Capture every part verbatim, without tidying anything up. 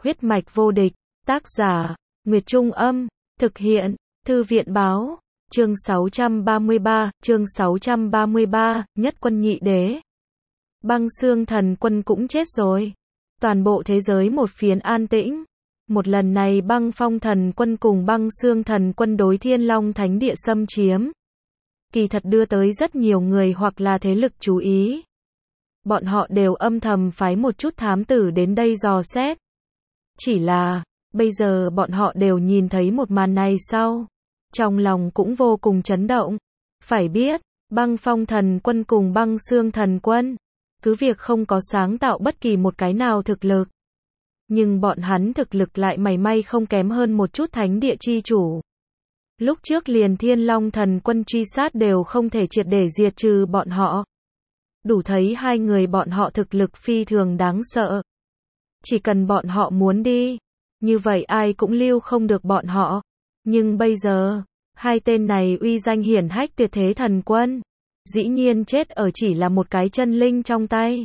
Huyết mạch vô địch, tác giả, Nguyệt Trung Âm, thực hiện, Thư viện Báo, chương sáu trăm ba mươi ba, chương sáu trăm ba mươi ba, Nhất Quân Nhị Đế. Băng Xương Thần Quân cũng chết rồi. Toàn bộ thế giới một phiến an tĩnh. Một lần này Băng Phong Thần Quân cùng Băng Xương Thần Quân đối Thiên Long Thánh Địa xâm chiếm. Kỳ thật đưa tới rất nhiều người hoặc là thế lực chú ý. Bọn họ đều âm thầm phái một chút thám tử đến đây dò xét. Chỉ là, bây giờ bọn họ đều nhìn thấy một màn này sau. Trong lòng cũng vô cùng chấn động. Phải biết, Băng Phong Thần Quân cùng Băng Xương Thần Quân, cứ việc không có sáng tạo bất kỳ một cái nào thực lực. Nhưng bọn hắn thực lực lại mảy may không kém hơn một chút thánh địa chi chủ. Lúc trước liền Thiên Long Thần Quân truy sát đều không thể triệt để diệt trừ bọn họ. Đủ thấy hai người bọn họ thực lực phi thường đáng sợ. Chỉ cần bọn họ muốn đi, như vậy ai cũng lưu không được bọn họ. Nhưng bây giờ, hai tên này uy danh hiển hách tuyệt thế thần quân, dĩ nhiên chết ở chỉ là một cái chân linh trong tay.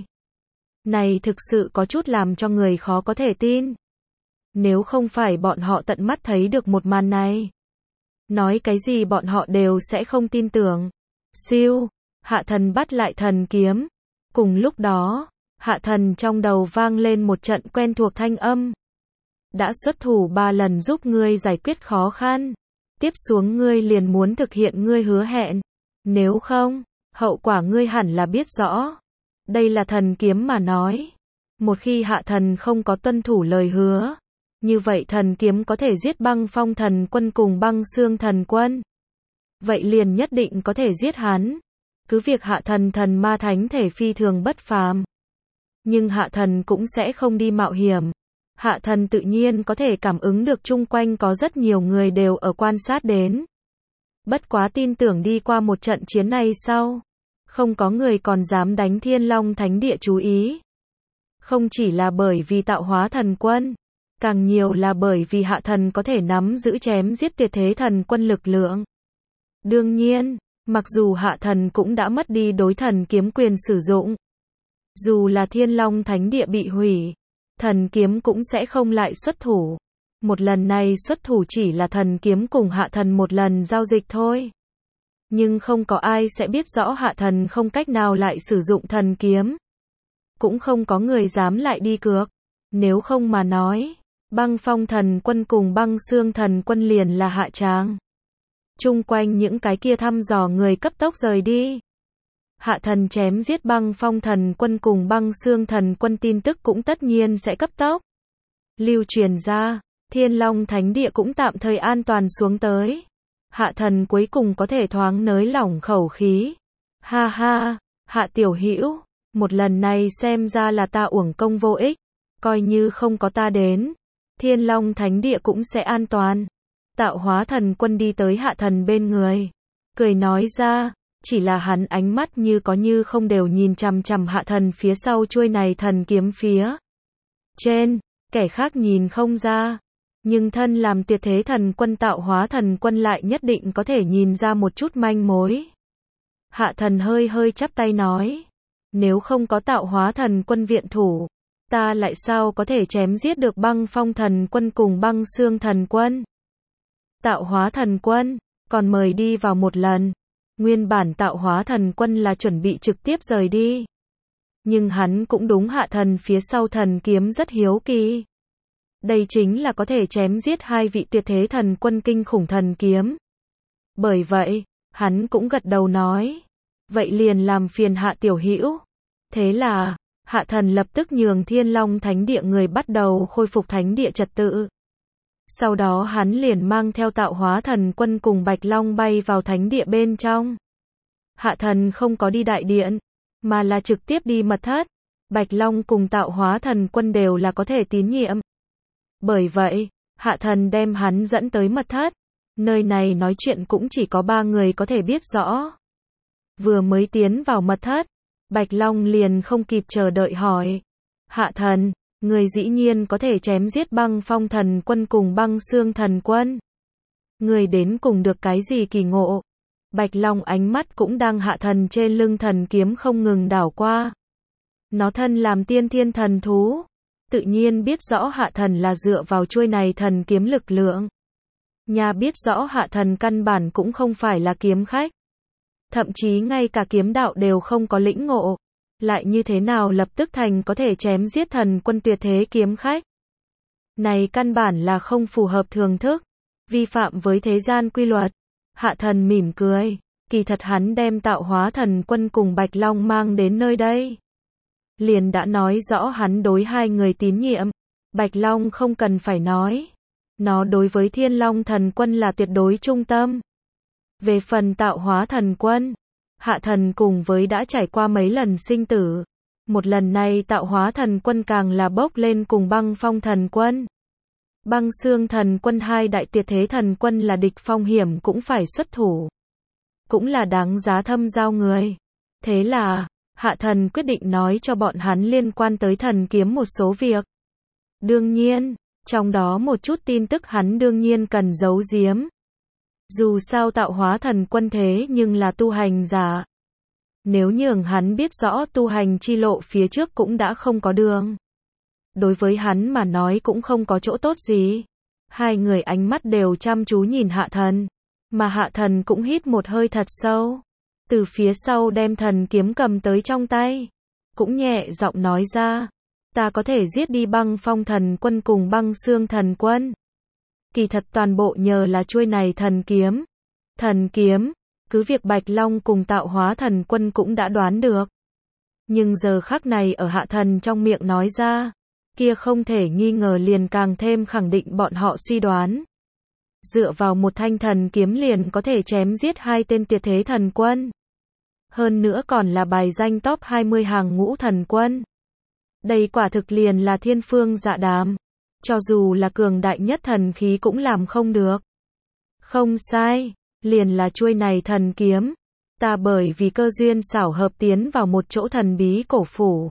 Này thực sự có chút làm cho người khó có thể tin. Nếu không phải bọn họ tận mắt thấy được một màn này, nói cái gì bọn họ đều sẽ không tin tưởng. Siêu, Hạ Thần bắt lại thần kiếm. Cùng lúc đó, Hạ Thần trong đầu vang lên một trận quen thuộc thanh âm. Đã xuất thủ ba lần giúp ngươi giải quyết khó khăn. Tiếp xuống ngươi liền muốn thực hiện ngươi hứa hẹn. Nếu không, hậu quả ngươi hẳn là biết rõ. Đây là thần kiếm mà nói. Một khi Hạ Thần không có tuân thủ lời hứa, như vậy thần kiếm có thể giết Băng Phong Thần Quân cùng Băng Xương Thần Quân. Vậy liền nhất định có thể giết hắn. Cứ việc Hạ Thần thần ma thánh thể phi thường bất phàm, nhưng Hạ Thần cũng sẽ không đi mạo hiểm. Hạ Thần tự nhiên có thể cảm ứng được chung quanh có rất nhiều người đều ở quan sát đến. Bất quá tin tưởng đi qua một trận chiến này sau, không có người còn dám đánh Thiên Long Thánh Địa chú ý. Không chỉ là bởi vì tạo hóa thần quân, càng nhiều là bởi vì Hạ Thần có thể nắm giữ chém giết tuyệt thế thần quân lực lượng. Đương nhiên, mặc dù Hạ Thần cũng đã mất đi đối thần kiếm quyền sử dụng, dù là Thiên Long Thánh Địa bị hủy, thần kiếm cũng sẽ không lại xuất thủ. Một lần này xuất thủ chỉ là thần kiếm cùng Hạ Thần một lần giao dịch thôi. Nhưng không có ai sẽ biết rõ Hạ Thần không cách nào lại sử dụng thần kiếm. Cũng không có người dám lại đi cược. Nếu không mà nói, Băng Phong Thần Quân cùng Băng Xương Thần Quân liền là hạ tràng. Chung quanh những cái kia thăm dò người cấp tốc rời đi. Hạ Thần chém giết Băng Phong Thần Quân cùng Băng Xương Thần Quân tin tức cũng tất nhiên sẽ cấp tốc lưu truyền ra. Thiên Long Thánh Địa cũng tạm thời an toàn xuống tới. Hạ Thần cuối cùng có thể thoáng nới lỏng khẩu khí. Ha ha, Hạ tiểu hữu, một lần này xem ra là ta uổng công vô ích. Coi như không có ta đến, Thiên Long Thánh Địa cũng sẽ an toàn. Tạo hóa thần quân đi tới Hạ Thần bên người, cười nói ra, chỉ là hắn ánh mắt như có như không đều nhìn chằm chằm Hạ Thần phía sau chuôi này thần kiếm phía trên, kẻ khác nhìn không ra. Nhưng thân làm tuyệt thế thần quân tạo hóa thần quân lại nhất định có thể nhìn ra một chút manh mối. Hạ Thần hơi hơi chắp tay nói, nếu không có tạo hóa thần quân viện thủ, ta lại sao có thể chém giết được Băng Phong Thần Quân cùng Băng Xương Thần Quân. Tạo hóa thần quân, còn mời đi vào một lần. Nguyên bản tạo hóa thần quân là chuẩn bị trực tiếp rời đi. Nhưng hắn cũng đúng Hạ Thần phía sau thần kiếm rất hiếu kỳ. Đây chính là có thể chém giết hai vị tuyệt thế thần quân kinh khủng thần kiếm. Bởi vậy, hắn cũng gật đầu nói, vậy liền làm phiền Hạ tiểu hữu. Thế là, Hạ Thần lập tức nhường Thiên Long Thánh Địa người bắt đầu khôi phục thánh địa trật tự. Sau đó hắn liền mang theo tạo hóa thần quân cùng Bạch Long bay vào thánh địa bên trong. Hạ Thần không có đi đại điện, mà là trực tiếp đi mật thất. Bạch Long cùng tạo hóa thần quân đều là có thể tín nhiệm. Bởi vậy, Hạ Thần đem hắn dẫn tới mật thất. Nơi này nói chuyện cũng chỉ có ba người có thể biết rõ. Vừa mới tiến vào mật thất, Bạch Long liền không kịp chờ đợi hỏi, Hạ Thần, người dĩ nhiên có thể chém giết Băng Phong Thần Quân cùng Băng Xương Thần Quân. Người đến cùng được cái gì kỳ ngộ? Bạch Long ánh mắt cũng đang Hạ Thần trên lưng thần kiếm không ngừng đảo qua. Nó thân làm tiên thiên thần thú, tự nhiên biết rõ hạ thần là dựa vào chuôi này thần kiếm lực lượng. Nhà biết rõ hạ thần căn bản cũng không phải là kiếm khách. Thậm chí ngay cả kiếm đạo đều không có lĩnh ngộ. Lại như thế nào lập tức thành có thể chém giết thần quân tuyệt thế kiếm khách. Này căn bản là không phù hợp thường thức, vi phạm với thế gian quy luật. Hạ thần mỉm cười, kỳ thật hắn đem tạo hóa thần quân cùng Bạch Long mang đến nơi đây. Liền đã nói rõ hắn đối hai người tín nhiệm. Bạch Long không cần phải nói. Nó đối với Thiên Long thần quân là tuyệt đối trung tâm. Về phần tạo hóa thần quân, hạ thần cùng với đã trải qua mấy lần sinh tử. Một lần này tạo hóa thần quân càng là bốc lên cùng băng phong thần quân. Băng xương thần quân hai đại tuyệt thế thần quân là địch phong hiểm cũng phải xuất thủ. Cũng là đáng giá thâm giao người. Thế là, hạ thần quyết định nói cho bọn hắn liên quan tới thần kiếm một số việc. Đương nhiên, trong đó một chút tin tức hắn đương nhiên cần giấu giếm. Dù sao tạo hóa thần quân thế nhưng là tu hành giả. Nếu nhường hắn biết rõ tu hành chi lộ phía trước cũng đã không có đường. Đối với hắn mà nói cũng không có chỗ tốt gì. Hai người ánh mắt đều chăm chú nhìn hạ thần. Mà hạ thần cũng hít một hơi thật sâu. Từ phía sau đem thần kiếm cầm tới trong tay. Cũng nhẹ giọng nói ra. Ta có thể giết đi băng phong thần quân cùng băng xương thần quân. Kỳ thật toàn bộ nhờ là chuôi này thần kiếm. Thần kiếm, cứ việc Bạch Long cùng tạo hóa thần quân cũng đã đoán được. Nhưng giờ khắc này ở hạ thần trong miệng nói ra. Kia không thể nghi ngờ liền càng thêm khẳng định bọn họ suy đoán. Dựa vào một thanh thần kiếm liền có thể chém giết hai tên tuyệt thế thần quân. Hơn nữa còn là bài danh top hai mươi hàng ngũ thần quân. Đây quả thực liền là thiên phương dạ đàm. Cho dù là cường đại nhất thần khí cũng làm không được. Không sai, liền là chuôi này thần kiếm. Ta bởi vì cơ duyên xảo hợp tiến vào một chỗ thần bí cổ phủ.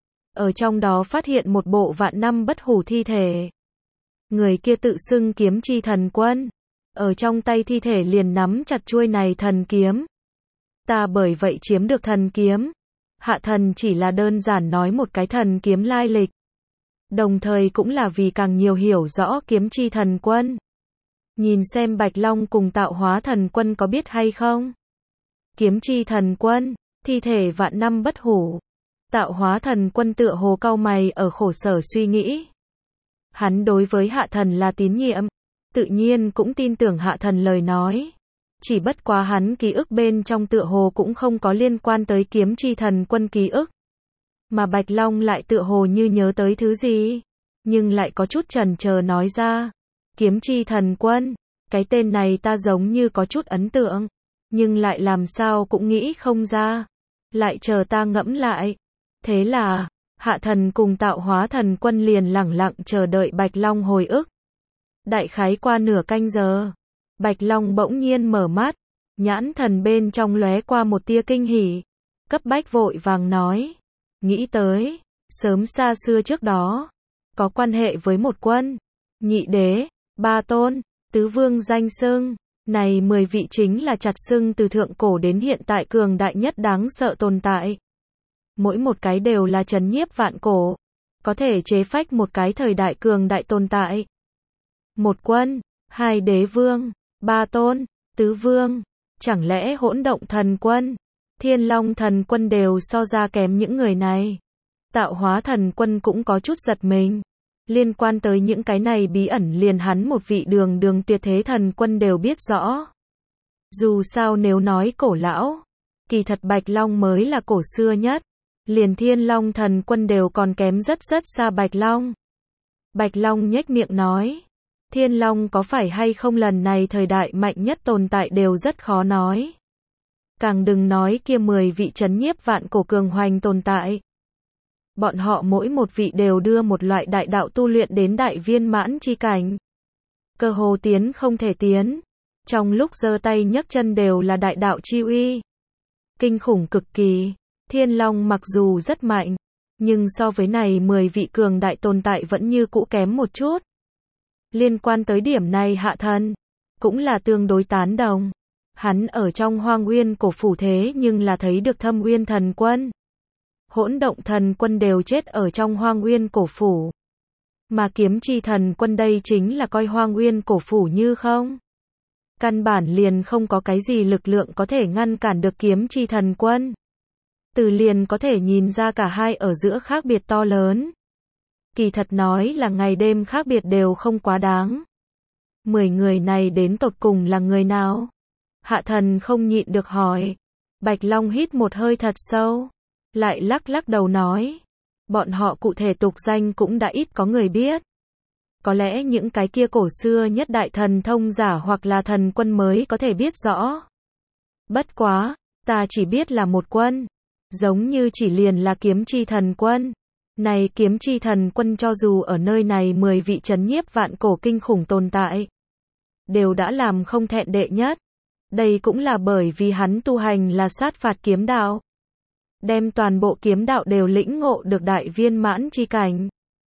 Ở trong đó phát hiện một bộ vạn năm bất hủ thi thể. Người kia tự xưng kiếm chi thần quân. Ở trong tay thi thể liền nắm chặt chuôi này thần kiếm. Ta bởi vậy chiếm được thần kiếm. Hạ thần chỉ là đơn giản nói một cái thần kiếm lai lịch. Đồng thời cũng là vì càng nhiều hiểu rõ kiếm chi thần quân. Nhìn xem Bạch Long cùng tạo hóa thần quân có biết hay không. Kiếm chi thần quân, thi thể vạn năm bất hủ. Tạo hóa thần quân tựa hồ cau mày ở khổ sở suy nghĩ. Hắn đối với hạ thần là tín nhiệm. Tự nhiên cũng tin tưởng hạ thần lời nói. Chỉ bất quá hắn ký ức bên trong tựa hồ cũng không có liên quan tới kiếm chi thần quân ký ức. Mà Bạch Long lại tựa hồ như nhớ tới thứ gì. Nhưng lại có chút chần chờ nói ra. Kiếm chi thần quân. Cái tên này ta giống như có chút ấn tượng. Nhưng lại làm sao cũng nghĩ không ra. Lại chờ ta ngẫm lại. Thế là, hạ thần cùng tạo hóa thần quân liền lẳng lặng chờ đợi Bạch Long hồi ức. Đại khái qua nửa canh giờ. Bạch Long bỗng nhiên mở mắt. Nhãn thần bên trong lóe qua một tia kinh hỉ. Cấp bách vội vàng nói. Nghĩ tới, sớm xa xưa trước đó. Có quan hệ với một quân. Nhị đế, ba tôn, tứ vương danh xưng. Này mười vị chính là chặt xưng từ thượng cổ đến hiện tại cường đại nhất đáng sợ tồn tại. Mỗi một cái đều là trấn nhiếp vạn cổ. Có thể chế phách một cái thời đại cường đại tồn tại. Một quân, hai đế vương, ba tôn, tứ vương. Chẳng lẽ hỗn động thần quân, Thiên Long thần quân đều so ra kém những người này. Tạo hóa thần quân cũng có chút giật mình. Liên quan tới những cái này bí ẩn liền hắn một vị đường đường tuyệt thế thần quân đều biết rõ. Dù sao nếu nói cổ lão, kỳ thật Bạch Long mới là cổ xưa nhất. Liền Thiên Long thần quân đều còn kém rất rất xa Bạch Long. Bạch Long nhếch miệng nói. Thiên Long có phải hay không lần này thời đại mạnh nhất tồn tại đều rất khó nói. Càng đừng nói kia mười vị trấn nhiếp vạn cổ cường hoành tồn tại. Bọn họ mỗi một vị đều đưa một loại đại đạo tu luyện đến đại viên mãn chi cảnh. Cơ hồ tiến không thể tiến. Trong lúc giơ tay nhấc chân đều là đại đạo chi uy. Kinh khủng cực kỳ. Thiên Long mặc dù rất mạnh, nhưng so với này mười vị cường đại tồn tại vẫn như cũ kém một chút. Liên quan tới điểm này hạ thần cũng là tương đối tán đồng. Hắn ở trong Hoang Uyên cổ phủ thế nhưng là thấy được Thâm Uyên thần quân. Hỗn động thần quân đều chết ở trong Hoang Uyên cổ phủ. Mà kiếm chi thần quân đây chính là coi Hoang Uyên cổ phủ như không. Căn bản liền không có cái gì lực lượng có thể ngăn cản được kiếm chi thần quân. Từ liền có thể nhìn ra cả hai ở giữa khác biệt to lớn. Kỳ thật nói là ngày đêm khác biệt đều không quá đáng. Mười người này đến tột cùng là người nào? Hạ thần không nhịn được hỏi. Bạch Long hít một hơi thật sâu. Lại lắc lắc đầu nói. Bọn họ cụ thể tục danh cũng đã ít có người biết. Có lẽ những cái kia cổ xưa nhất đại thần thông giả hoặc là thần quân mới có thể biết rõ. Bất quá, ta chỉ biết là một quân. Giống như chỉ liền là kiếm chi thần quân. Này kiếm chi thần quân cho dù ở nơi này mười vị trấn nhiếp vạn cổ kinh khủng tồn tại. Đều đã làm không thẹn đệ nhất. Đây cũng là bởi vì hắn tu hành là sát phạt kiếm đạo. Đem toàn bộ kiếm đạo đều lĩnh ngộ được đại viên mãn chi cảnh.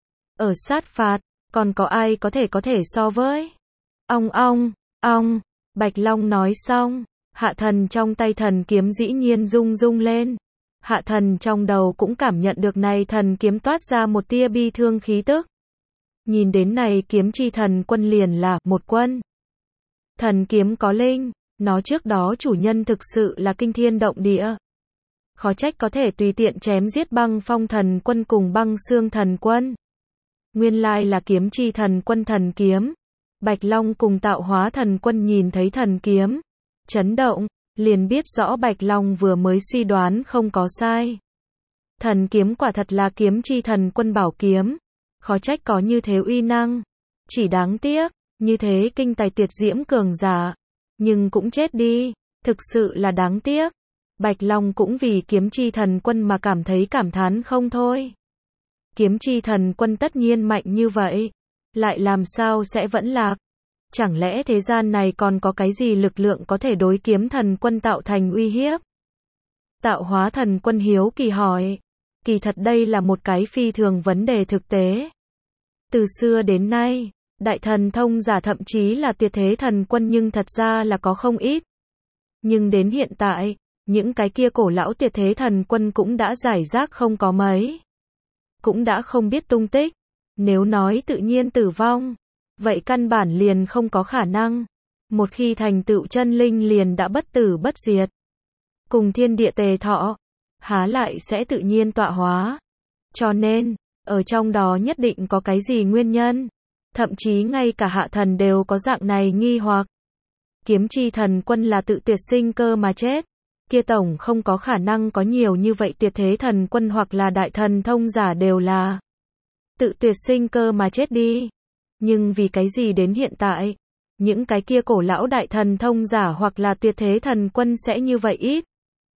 Ở sát phạt, còn có ai có thể có thể so với? Ong ong, ong, Bạch Long nói xong, hạ thần trong tay thần kiếm dĩ nhiên rung rung lên. Hạ thần trong đầu cũng cảm nhận được này thần kiếm toát ra một tia bi thương khí tức. Nhìn đến này kiếm chi thần quân liền là một quân. Thần kiếm có linh, nó trước đó chủ nhân thực sự là kinh thiên động địa. Khó trách có thể tùy tiện chém giết Băng Phong thần quân cùng Băng Xương thần quân. Nguyên lai là kiếm chi thần quân thần kiếm. Bạch Long cùng Tạo Hóa thần quân nhìn thấy thần kiếm, chấn động, liền biết rõ Bạch Long vừa mới suy đoán không có sai. Thần kiếm quả thật là kiếm chi thần quân bảo kiếm. Khó trách có như thế uy năng. Chỉ đáng tiếc, như thế kinh tài tuyệt diễm cường giả. Nhưng cũng chết đi, thực sự là đáng tiếc. Bạch Long cũng vì kiếm chi thần quân mà cảm thấy cảm thán không thôi. Kiếm chi thần quân tất nhiên mạnh như vậy. Lại làm sao sẽ vẫn lạc? Chẳng lẽ thế gian này còn có cái gì lực lượng có thể đối kiếm thần quân tạo thành uy hiếp? Tạo Hóa thần quân hiếu kỳ hỏi. Kỳ thật đây là một cái phi thường vấn đề thực tế. Từ xưa đến nay, đại thần thông giả thậm chí là tuyệt thế thần quân nhưng thật ra là có không ít. Nhưng đến hiện tại, những cái kia cổ lão tuyệt thế thần quân cũng đã giải rác không có mấy. Cũng đã không biết tung tích. Nếu nói tự nhiên tử vong, vậy căn bản liền không có khả năng. Một khi thành tựu chân linh liền đã bất tử bất diệt. Cùng thiên địa tề thọ, há lại sẽ tự nhiên tọa hóa. Cho nên, ở trong đó nhất định có cái gì nguyên nhân. Thậm chí ngay cả hạ thần đều có dạng này nghi hoặc. Kiếm chi thần quân là tự tuyệt sinh cơ mà chết. Kia tổng không có khả năng có nhiều như vậy tuyệt thế thần quân hoặc là đại thần thông giả đều là tự tuyệt sinh cơ mà chết đi. Nhưng vì cái gì đến hiện tại, những cái kia cổ lão đại thần thông giả hoặc là tuyệt thế thần quân sẽ như vậy ít?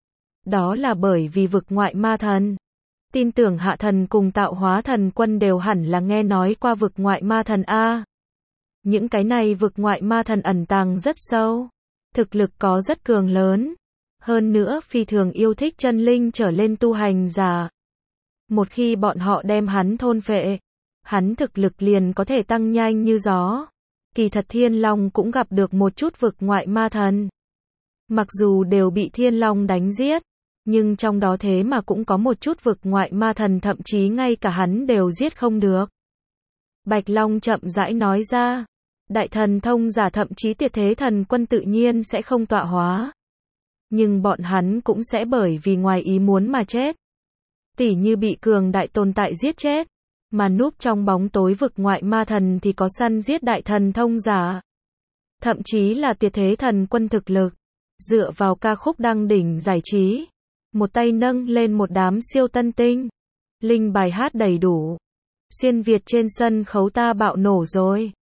Đó là bởi vì vực ngoại ma thần. Tin tưởng hạ thần cùng Tạo Hóa thần quân đều hẳn là nghe nói qua vực ngoại ma thần A. Những cái này vực ngoại ma thần ẩn tàng rất sâu. Thực lực có rất cường lớn. Hơn nữa phi thường yêu thích chân linh trở lên tu hành giả. Một khi bọn họ đem hắn thôn phệ, hắn thực lực liền có thể tăng nhanh như gió. Kỳ thật Thiên Long cũng gặp được một chút vực ngoại ma thần. Mặc dù đều bị Thiên Long đánh giết, nhưng trong đó thế mà cũng có một chút vực ngoại ma thần thậm chí ngay cả hắn đều giết không được. Bạch Long chậm rãi nói ra, đại thần thông giả thậm chí tuyệt thế thần quân tự nhiên sẽ không tọa hóa. Nhưng bọn hắn cũng sẽ bởi vì ngoài ý muốn mà chết. Tỉ như bị cường đại tồn tại giết chết. Mà núp trong bóng tối vực ngoại ma thần thì có săn giết đại thần thông giả. Thậm chí là tuyệt thế thần quân thực lực. Dựa vào ca khúc đăng đỉnh giải trí. Một tay nâng lên một đám siêu tân tinh. Linh bài hát đầy đủ. Xuyên Việt trên sân khấu ta bạo nổ rồi.